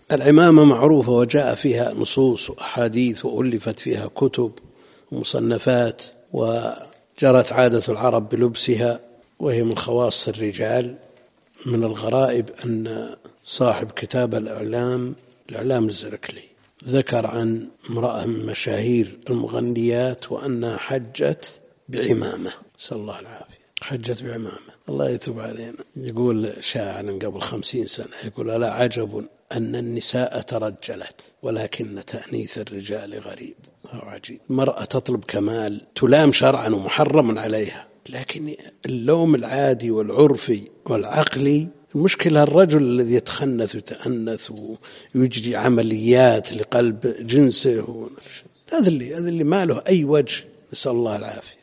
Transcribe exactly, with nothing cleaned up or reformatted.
العمامة معروفة وجاء فيها نصوص وأحاديث وألفت فيها كتب ومصنفات، وجرت عادة العرب بلبسها، وهي من خواص الرجال. من الغرائب أن صاحب كتاب الإعلام الإعلام الزركلي ذكر عن امرأة من مشاهير المغنيات وأنها حجت بعمامة، نسأل الله العافية، حجت بعمامة. الله يتوب علينا. يقول شاعر قبل خمسين سنة يقول: ألا عجب أن النساء ترجلت ولكن تأنيث الرجال غريب. هو عجيب، المرأة تطلب كمال تلام شرعا ومحرم عليها، لكن اللوم العادي والعرفي والعقلي، المشكلة الرجل الذي يتخنث ويتأنث ويجري عمليات لقلب جنسه، هذا اللي هذا اللي ما له أي وجه، نسأل الله العافية.